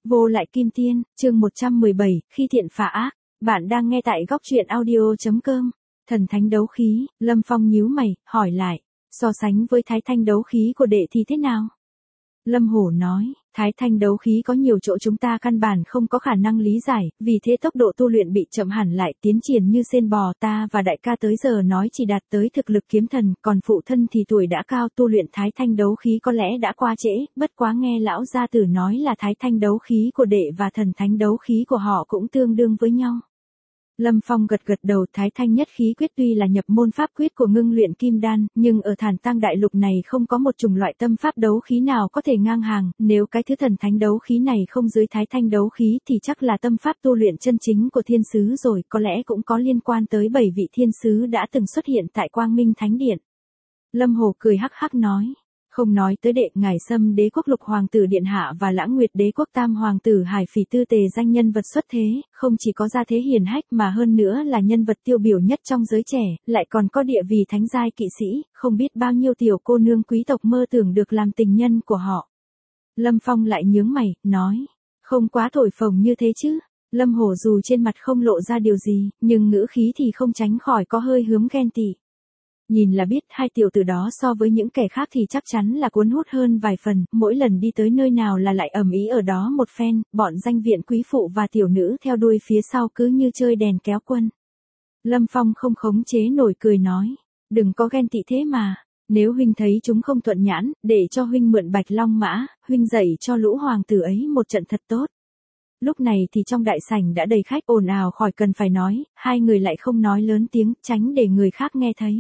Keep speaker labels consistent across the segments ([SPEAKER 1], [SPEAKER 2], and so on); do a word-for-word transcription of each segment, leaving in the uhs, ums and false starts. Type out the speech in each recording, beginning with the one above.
[SPEAKER 1] Vô lại kim tiên, chương một trăm mười bảy, khi thiện phá ác. Bạn đang nghe tại góc truyện audio.com. Thần thánh đấu khí, Lâm Phong nhíu mày, hỏi lại. So sánh với thái thanh đấu khí của đệ thì thế nào? Lâm Hổ nói, thái thanh đấu khí có nhiều chỗ chúng ta căn bản không có khả năng lý giải, vì thế tốc độ tu luyện bị chậm hẳn lại, tiến triển như sên bò. Ta và đại ca tới giờ nói chỉ đạt tới thực lực kiếm thần, còn phụ thân thì tuổi đã cao, tu luyện thái thanh đấu khí có lẽ đã qua trễ, bất quá nghe lão gia tử nói là thái thanh đấu khí của đệ và thần thánh đấu khí của họ cũng tương đương với nhau. Lâm Phong gật gật đầu. Thái thanh nhất khí quyết tuy là nhập môn pháp quyết của ngưng luyện kim đan, nhưng ở Thản Tang đại lục này không có một chủng loại tâm pháp đấu khí nào có thể ngang hàng, nếu cái thứ thần thánh đấu khí này không dưới thái thanh đấu khí thì chắc là tâm pháp tu luyện chân chính của thiên sứ rồi, có lẽ cũng có liên quan tới bảy vị thiên sứ đã từng xuất hiện tại Quang Minh Thánh Điện. Lâm Hồ cười hắc hắc nói. Không nói tới đệ, ngài Sâm đế quốc lục hoàng tử điện hạ và Lãng Nguyệt đế quốc tam hoàng tử Hải Phỉ tư tề danh nhân vật xuất thế, không chỉ có gia thế hiền hách mà hơn nữa là nhân vật tiêu biểu nhất trong giới trẻ, lại còn có địa vị thánh giai kỵ sĩ, không biết bao nhiêu tiểu cô nương quý tộc mơ tưởng được làm tình nhân của họ. Lâm Phong lại nhướng mày, nói, không quá thổi phồng như thế chứ. Lâm Hổ dù trên mặt không lộ ra điều gì, nhưng ngữ khí thì không tránh khỏi có hơi hướng ghen tị. Nhìn là biết hai tiểu tử đó so với những kẻ khác thì chắc chắn là cuốn hút hơn vài phần, mỗi lần đi tới nơi nào là lại ầm ĩ ở đó một phen, bọn danh viện quý phụ và tiểu nữ theo đuôi phía sau cứ như chơi đèn kéo quân. Lâm Phong không khống chế nổi cười nói, đừng có ghen tị thế mà, nếu huynh thấy chúng không thuận nhãn, để cho huynh mượn Bạch Long mã, huynh dạy cho lũ hoàng tử ấy một trận thật tốt. Lúc này thì trong đại sảnh đã đầy khách ồn ào khỏi cần phải nói, hai người lại không nói lớn tiếng, tránh để người khác nghe thấy.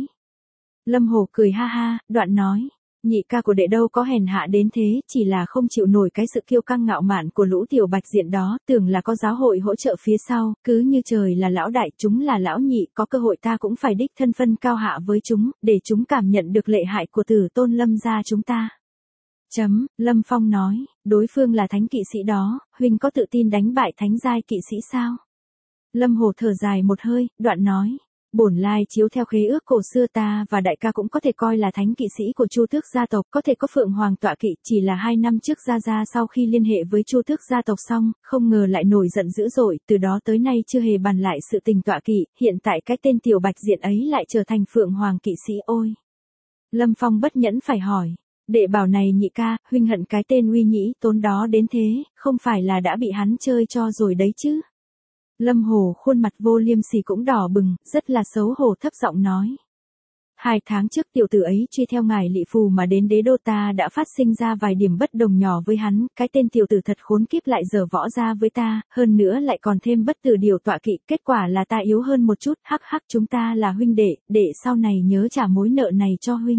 [SPEAKER 1] Lâm Hồ cười ha ha, đoạn nói, nhị ca của đệ đâu có hèn hạ đến thế, chỉ là không chịu nổi cái sự kiêu căng ngạo mạn của lũ tiểu bạch diện đó, tưởng là có giáo hội hỗ trợ phía sau, cứ như trời là lão đại, chúng là lão nhị, có cơ hội ta cũng phải đích thân phân cao hạ với chúng, để chúng cảm nhận được lệ hại của tử tôn Lâm gia chúng ta. Chấm, Lâm Phong nói, đối phương là thánh kỵ sĩ đó, huynh có tự tin đánh bại thánh giai kỵ sĩ sao? Lâm Hồ thở dài một hơi, đoạn nói. Bổn lai chiếu theo khế ước cổ xưa, ta và đại ca cũng có thể coi là thánh kỵ sĩ của Chu Tước gia tộc, có thể có Phượng Hoàng tọa kỵ, chỉ là hai năm trước gia gia sau khi liên hệ với Chu Tước gia tộc xong, không ngờ lại nổi giận dữ dội, từ đó tới nay chưa hề bàn lại sự tình tọa kỵ, hiện tại cái tên tiểu bạch diện ấy lại trở thành Phượng Hoàng kỵ sĩ ôi. Lâm Phong bất nhẫn phải hỏi, đệ bảo này nhị ca, huynh hận cái tên uy nhĩ tốn đó đến thế, không phải là đã bị hắn chơi cho rồi đấy chứ? Lâm Hồ khuôn mặt vô liêm sỉ cũng đỏ bừng, rất là xấu hổ thấp giọng nói. Hai tháng trước tiểu tử ấy truy theo ngài Lị Phù mà đến đế đô, ta đã phát sinh ra vài điểm bất đồng nhỏ với hắn, cái tên tiểu tử thật khốn kiếp lại giở võ ra với ta, hơn nữa lại còn thêm bất tử điều tọa kỵ, kết quả là ta yếu hơn một chút, hắc hắc chúng ta là huynh đệ, để sau này nhớ trả mối nợ này cho huynh.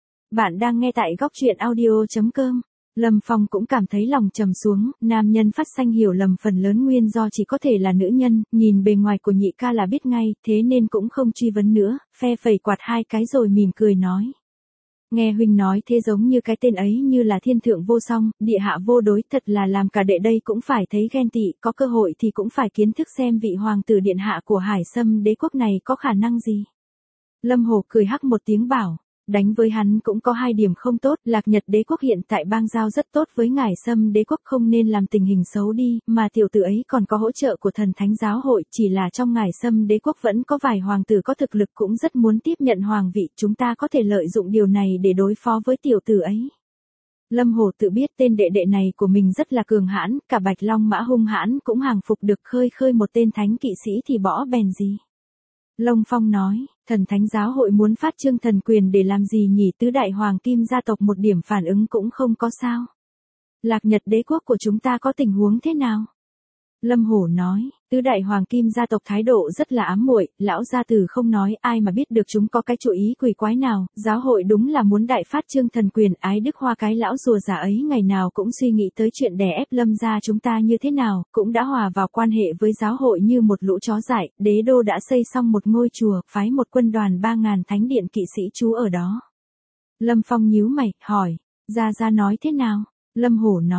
[SPEAKER 1] Bạn đang nghe tại góc truyện audio.com. Lâm Phong cũng cảm thấy lòng trầm xuống, nam nhân phát sanh hiểu lầm phần lớn nguyên do chỉ có thể là nữ nhân, nhìn bề ngoài của nhị ca là biết ngay, thế nên cũng không truy vấn nữa, phe phẩy quạt hai cái rồi mỉm cười nói. Nghe huynh nói thế giống như cái tên ấy như là thiên thượng vô song, địa hạ vô đối, thật là làm cả đệ đây cũng phải thấy ghen tị, có cơ hội thì cũng phải kiến thức xem vị hoàng tử điện hạ của Hải Sâm đế quốc này có khả năng gì. Lâm Hồ cười hắc một tiếng bảo. Đánh với hắn cũng có hai điểm không tốt, Lạc Nhật đế quốc hiện tại bang giao rất tốt với ngài Sâm đế quốc, không nên làm tình hình xấu đi, mà tiểu tử ấy còn có hỗ trợ của thần thánh giáo hội, chỉ là trong ngài Sâm đế quốc vẫn có vài hoàng tử có thực lực cũng rất muốn tiếp nhận hoàng vị, chúng ta có thể lợi dụng điều này để đối phó với tiểu tử ấy. Lâm Hồ tự biết tên đệ đệ này của mình rất là cường hãn, cả Bạch Long mã hung hãn cũng hàng phục được, khơi khơi một tên thánh kỵ sĩ thì bỏ bèn gì. Lâm Phong nói, thần thánh giáo hội muốn phát trương thần quyền để làm gì nhỉ? Tứ đại hoàng kim gia tộc một điểm phản ứng cũng không có sao. Lạc Nhật đế quốc của chúng ta có tình huống thế nào? Lâm Hổ nói, tứ đại hoàng kim gia tộc thái độ rất là ám muội, lão gia tử không nói ai mà biết được chúng có cái chủ ý quỷ quái nào, giáo hội đúng là muốn đại phát trương thần quyền, ái đức hoa cái lão rùa giả ấy ngày nào cũng suy nghĩ tới chuyện đè ép Lâm gia chúng ta như thế nào, cũng đã hòa vào quan hệ với giáo hội như một lũ chó dại, đế đô đã xây xong một ngôi chùa, phái một quân đoàn ba ngàn thánh điện kỵ sĩ trú ở đó. Lâm Phong nhíu mày, hỏi, gia gia nói thế nào? Lâm Hổ nói,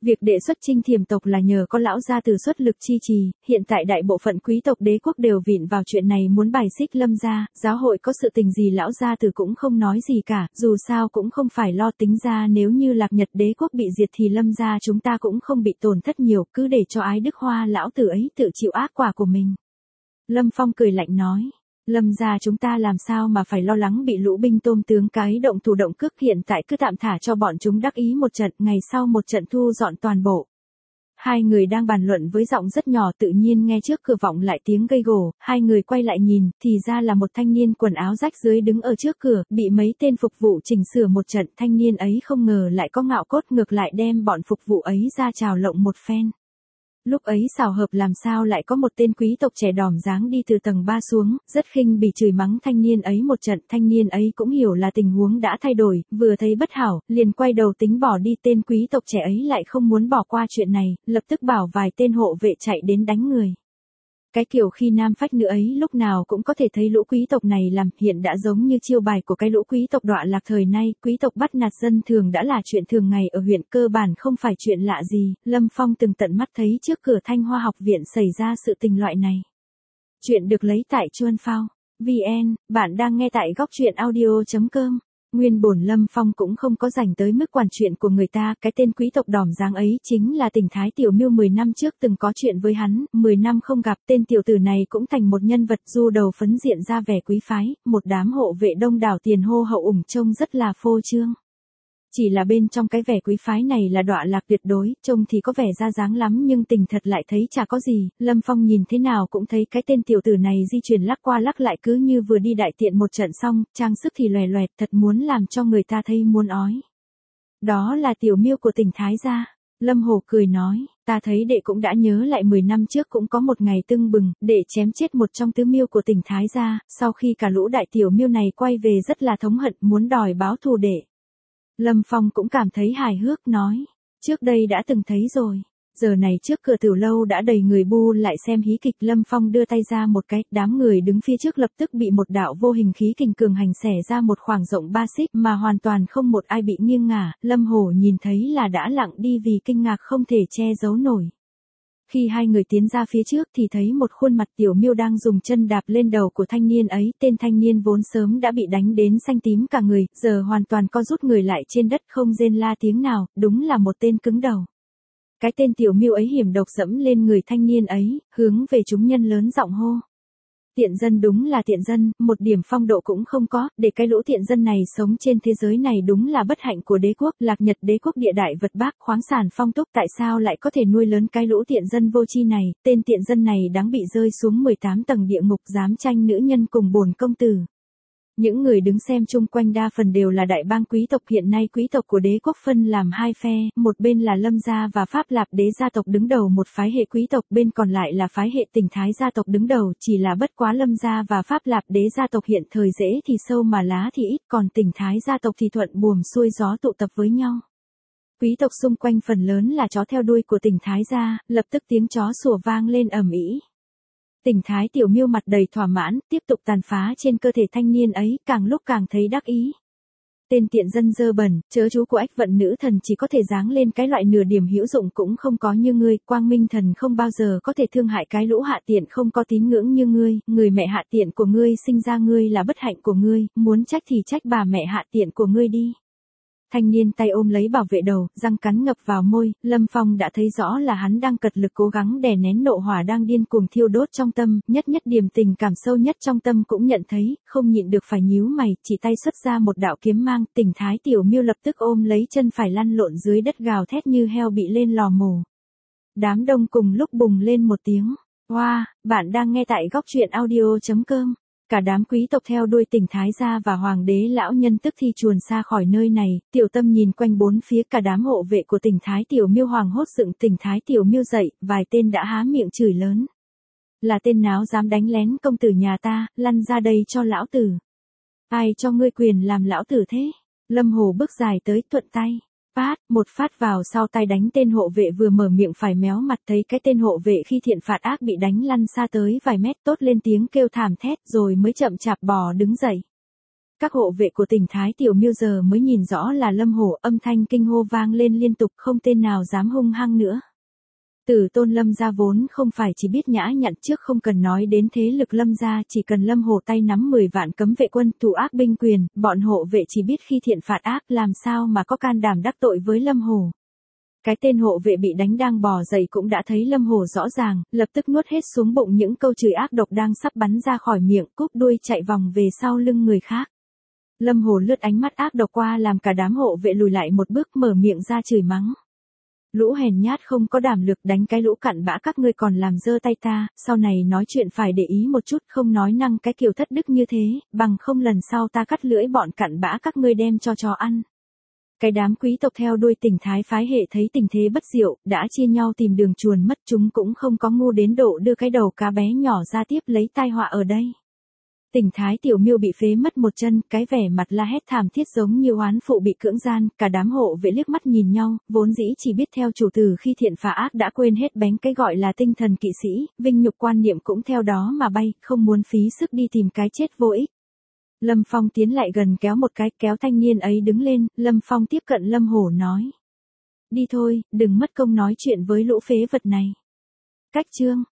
[SPEAKER 1] Việc đệ xuất chinh Thiểm tộc là nhờ có lão gia tử xuất lực chi trì, hiện tại đại bộ phận quý tộc đế quốc đều vịn vào chuyện này muốn bài xích Lâm gia, giáo hội có sự tình gì lão gia tử cũng không nói gì cả, dù sao cũng không phải lo tính ra nếu như Lạc Nhật đế quốc bị diệt thì Lâm gia chúng ta cũng không bị tổn thất nhiều, cứ để cho Ái Đức Hoa lão tử ấy tự chịu ác quả của mình. Lâm Phong cười lạnh nói. Lâm gia chúng ta làm sao mà phải lo lắng bị lũ binh tôm tướng cái động thủ động cước, hiện tại cứ tạm thả cho bọn chúng đắc ý một trận, ngày sau một trận thu dọn toàn bộ. Hai người đang bàn luận với giọng rất nhỏ, tự nhiên nghe trước cửa vọng lại tiếng gây gổ, hai người quay lại nhìn, thì ra là một thanh niên quần áo rách rưới đứng ở trước cửa, bị mấy tên phục vụ chỉnh sửa một trận, thanh niên ấy không ngờ lại có ngạo cốt, ngược lại đem bọn phục vụ ấy ra chào lộng một phen. Lúc ấy xảo hợp làm sao lại có một tên quý tộc trẻ đỏm dáng đi từ tầng ba xuống, rất khinh bỉ chửi mắng thanh niên ấy một trận, thanh niên ấy cũng hiểu là tình huống đã thay đổi, vừa thấy bất hảo, liền quay đầu tính bỏ đi, tên quý tộc trẻ ấy lại không muốn bỏ qua chuyện này, lập tức bảo vài tên hộ vệ chạy đến đánh người. Cái kiểu khi nam phách nữ ấy lúc nào cũng có thể thấy lũ quý tộc này làm, hiện đã giống như chiêu bài của cái lũ quý tộc đọa lạc thời nay, quý tộc bắt nạt dân thường đã là chuyện thường ngày ở huyện, cơ bản không phải chuyện lạ gì, Lâm Phong từng tận mắt thấy trước cửa Thanh Hoa học viện xảy ra sự tình loại này. Chuyện được lấy tại Chuan Phao chấm vn, bạn đang nghe tại góc truyện audio chấm com. Nguyên bổn Lâm Phong cũng không có rảnh tới mức quản chuyện của người ta, cái tên quý tộc đỏm dáng ấy chính là Tỉnh Thái Tiểu Miêu mười năm trước từng có chuyện với hắn, mười năm không gặp, tên tiểu tử này cũng thành một nhân vật du đầu phấn diện ra vẻ quý phái, một đám hộ vệ đông đảo tiền hô hậu ủng trông rất là phô trương. Chỉ là bên trong cái vẻ quý phái này là đọa lạc tuyệt đối, trông thì có vẻ ra dáng lắm nhưng tình thật lại thấy chả có gì, Lâm Phong nhìn thế nào cũng thấy cái tên tiểu tử này di chuyển lắc qua lắc lại cứ như vừa đi đại tiện một trận xong, trang sức thì lòe loẹt, thật muốn làm cho người ta thấy muốn ói. Đó là Tiểu Miêu của Tỉnh Thái gia. Lâm Hổ cười nói, ta thấy đệ cũng đã nhớ lại mười năm trước cũng có một ngày tưng bừng, đệ chém chết một trong tứ miêu của Tỉnh Thái gia, sau khi cả lũ đại tiểu miêu này quay về rất là thống hận, muốn đòi báo thù đệ. Lâm Phong cũng cảm thấy hài hước nói, trước đây đã từng thấy rồi, giờ này trước cửa tiểu lâu đã đầy người bu lại xem hí kịch. Lâm Phong đưa tay ra một cái, đám người đứng phía trước lập tức bị một đạo vô hình khí kình cường hành xẻ ra một khoảng rộng ba xích mà hoàn toàn không một ai bị nghiêng ngả, Lâm Hổ nhìn thấy là đã lặng đi vì kinh ngạc không thể che giấu nổi. Khi hai người tiến ra phía trước thì thấy một khuôn mặt tiểu miêu đang dùng chân đạp lên đầu của thanh niên ấy, tên thanh niên vốn sớm đã bị đánh đến xanh tím cả người, giờ hoàn toàn co rút người lại trên đất không rên la tiếng nào, đúng là một tên cứng đầu. Cái tên tiểu miêu ấy hiểm độc dẫm lên người thanh niên ấy, hướng về chúng nhân lớn giọng hô. Tiện dân đúng là tiện dân, một điểm phong độ cũng không có, để cái lũ tiện dân này sống trên thế giới này đúng là bất hạnh của đế quốc. Lạc Nhật đế quốc địa đại vật bác, khoáng sản phong túc, tại sao lại có thể nuôi lớn cái lũ tiện dân vô tri này, tên tiện dân này đáng bị rơi xuống mười tám tầng địa ngục, dám tranh nữ nhân cùng bổn công tử. Những người đứng xem chung quanh đa phần đều là đại bang quý tộc, hiện nay quý tộc của đế quốc phân làm hai phe, một bên là Lâm gia và Pháp Lạp đế gia tộc đứng đầu một phái hệ quý tộc, bên còn lại là phái hệ Tỉnh Thái gia tộc đứng đầu, chỉ là bất quá Lâm gia và Pháp Lạp đế gia tộc hiện thời rễ thì sâu mà lá thì ít, còn Tỉnh Thái gia tộc thì thuận buồm xuôi gió tụ tập với nhau. Quý tộc xung quanh phần lớn là chó theo đuôi của Tỉnh Thái gia, lập tức tiếng chó sủa vang lên ầm ĩ. Tỉnh Thái Tiểu Miêu mặt đầy thỏa mãn, tiếp tục tàn phá trên cơ thể thanh niên ấy, càng lúc càng thấy đắc ý. Tên tiện dân dơ bẩn, chớ chú của ách vận nữ thần chỉ có thể giáng lên cái loại nửa điểm hữu dụng cũng không có như ngươi, Quang Minh thần không bao giờ có thể thương hại cái lũ hạ tiện không có tín ngưỡng như ngươi, người mẹ hạ tiện của ngươi sinh ra ngươi là bất hạnh của ngươi, muốn trách thì trách bà mẹ hạ tiện của ngươi đi. Thanh niên tay ôm lấy bảo vệ đầu, răng cắn ngập vào môi, Lâm Phong đã thấy rõ là hắn đang cật lực cố gắng đè nén nộ hỏa đang điên cuồng thiêu đốt trong tâm, nhất nhất điểm tình cảm sâu nhất trong tâm cũng nhận thấy, không nhịn được phải nhíu mày, chỉ tay xuất ra một đạo kiếm mang, Tỉnh Thái Tiểu Miêu lập tức ôm lấy chân phải lăn lộn dưới đất gào thét như heo bị lên lò mổ. Đám đông cùng lúc bùng lên một tiếng, wow, bạn đang nghe tại góc truyện audio chấm com. Cả đám quý tộc theo đuôi Tỉnh Thái gia và hoàng đế lão nhân tức thì chuồn xa khỏi nơi này, Tiểu Tâm nhìn quanh bốn phía, cả đám hộ vệ của Tỉnh Thái Tiểu Miêu hoàng hốt dựng Tỉnh Thái Tiểu Miêu dậy, vài tên đã há miệng chửi lớn. Là tên nào dám đánh lén công tử nhà ta, lăn ra đây cho lão tử. Ai cho ngươi quyền làm lão tử thế? Lâm Hồ bước dài tới, thuận tay. Phát, một phát vào sau tay đánh tên hộ vệ vừa mở miệng phải méo mặt, thấy cái tên hộ vệ khi thiện phạt ác bị đánh lăn xa tới vài mét, tốt lên tiếng kêu thảm thét rồi mới chậm chạp bò đứng dậy. Các hộ vệ của tỉnh Thái Tiểu Miêu giờ mới nhìn rõ là Lâm Hổ, âm thanh kinh hô vang lên liên tục, không tên nào dám hung hăng nữa. Tử tôn Lâm gia vốn không phải chỉ biết nhã nhặn, trước không cần nói đến thế lực Lâm gia, chỉ cần Lâm Hổ tay nắm mười vạn cấm vệ quân, thủ ác binh quyền, bọn hộ vệ chỉ biết khi thiện phạt ác, làm sao mà có can đảm đắc tội với Lâm Hổ. Cái tên hộ vệ bị đánh đang bò dậy cũng đã thấy Lâm Hổ rõ ràng, lập tức nuốt hết xuống bụng những câu chửi ác độc đang sắp bắn ra khỏi miệng, cúp đuôi chạy vòng về sau lưng người khác. Lâm Hổ lướt ánh mắt ác độc qua làm cả đám hộ vệ lùi lại một bước, mở miệng ra chửi mắng. Lũ hèn nhát không có đảm lực, đánh cái lũ cặn bã các ngươi còn làm dơ tay ta, sau này nói chuyện phải để ý một chút, không nói năng cái kiểu thất đức như thế, bằng không lần sau ta cắt lưỡi bọn cặn bã các ngươi đem cho chó ăn. Cái đám quý tộc theo đuôi Tỉnh Thái phái hệ thấy tình thế bất diệu, đã chia nhau tìm đường chuồn mất, chúng cũng không có ngu đến độ đưa cái đầu cá bé nhỏ ra tiếp lấy tai họa ở đây. Tỉnh Thái Tiểu Miêu bị phế mất một chân, cái vẻ mặt la hét thảm thiết giống như oán phụ bị cưỡng gian, cả đám hộ vệ liếc mắt nhìn nhau, vốn dĩ chỉ biết theo chủ tử khi thiện phá ác đã quên hết bén cái gọi là tinh thần kỵ sĩ, vinh nhục quan niệm cũng theo đó mà bay, không muốn phí sức đi tìm cái chết vô ích. Lâm Phong tiến lại gần kéo một cái, kéo thanh niên ấy đứng lên, Lâm Phong tiếp cận Lâm Hổ nói. Đi thôi, đừng mất công nói chuyện với lũ phế vật này. Cách chương